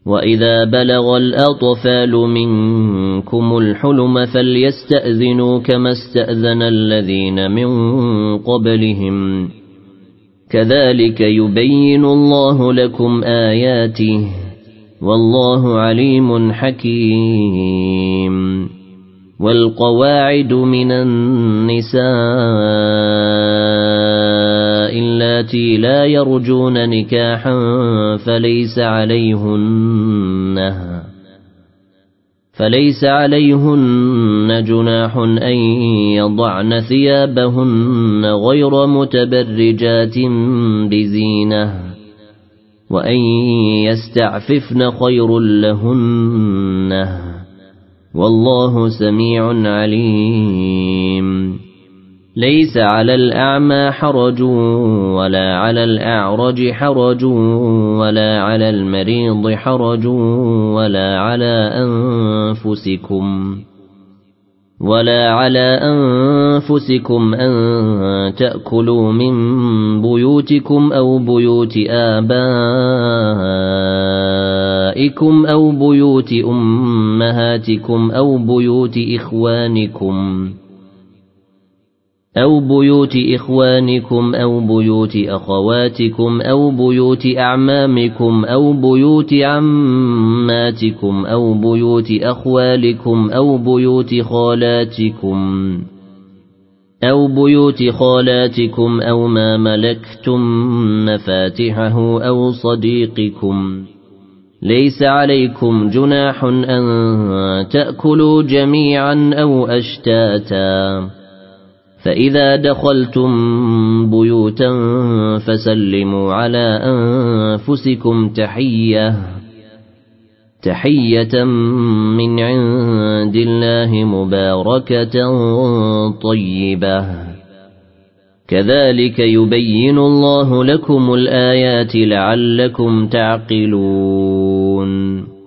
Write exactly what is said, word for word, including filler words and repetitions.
وإذا بلغ الأطفال منكم الحلم فليستأذنوا كما استأذن الذين من قبلهم كذلك يبين الله لكم آياته والله عليم حكيم. والقواعد من النساء اللاتي لا يرجون نكاحا فليس عليهن فليس عليهن جناح أن يضعن ثيابهن غير متبرجات بزينة وأن يستعففن خير لهن والله سميع عليم. ليس على الأعمى حرج ولا على الأعرج حرج ولا على المريض حرج ولا على أنفسكم ولا على أنفسكم أن تأكلوا من بيوتكم أو بيوت آبائكم أو بيوت أمهاتكم أو بيوت إخوانكم أو بيوت إخوانكم أو بيوت أخواتكم أو بيوت أعمامكم أو بيوت عماتكم أو بيوت أخوالكم أو بيوت خالاتكم أو بيوت خالاتكم أو ما ملكتم مفاتحه أو صديقكم. ليس عليكم جناح أن تأكلوا جميعا أو أشتاتا فإذا دخلتم بيوتا فسلموا على أنفسكم تحية تحية من عند الله مباركة طيبة كذلك يبين الله لكم الآيات لعلكم تعقلون.